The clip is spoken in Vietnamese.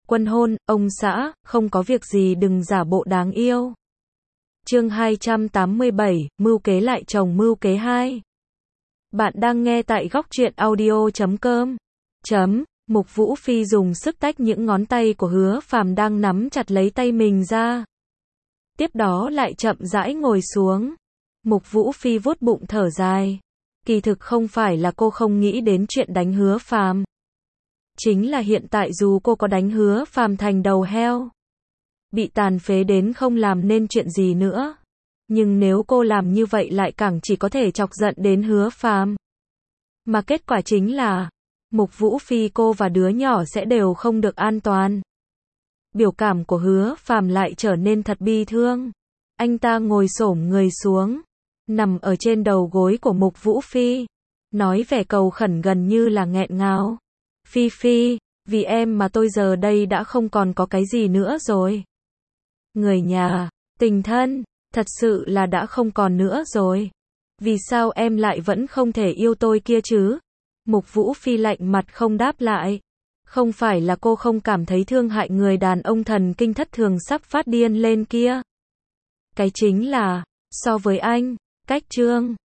Quân hôn, ông xã, không có việc gì đừng giả bộ đáng yêu. Chương 287, mưu kế lại chồng mưu kế 2. Bạn đang nghe tại góc truyện audio.com. Mục Vũ Phi dùng sức tách những ngón tay của Hứa Phàm đang nắm chặt lấy tay mình ra. Tiếp đó lại chậm rãi ngồi xuống. Mục Vũ Phi vuốt bụng thở dài. Kỳ thực không phải là cô không nghĩ đến chuyện đánh Hứa Phàm. Chính là hiện tại dù cô có đánh Hứa Phàm thành đầu heo, bị tàn phế đến không làm nên chuyện gì nữa, nhưng nếu cô làm như vậy lại càng chỉ có thể chọc giận đến Hứa Phàm. Mà kết quả chính là Mục Vũ Phi cô và đứa nhỏ sẽ đều không được an toàn. Biểu cảm của Hứa Phàm lại trở nên thật bi thương. Anh ta ngồi xổm người xuống, nằm ở trên đầu gối của Mục Vũ Phi, nói vẻ cầu khẩn gần như là nghẹn ngào. Phi Phi, vì em mà tôi giờ đây đã không còn có cái gì nữa rồi. Người nhà, tình thân, thật sự là đã không còn nữa rồi. Vì sao em lại vẫn không thể yêu tôi kia chứ? Mục Vũ Phi lạnh mặt không đáp lại. Không phải là cô không cảm thấy thương hại người đàn ông thần kinh thất thường sắp phát điên lên kia. Cái chính là, so với anh, cách Trương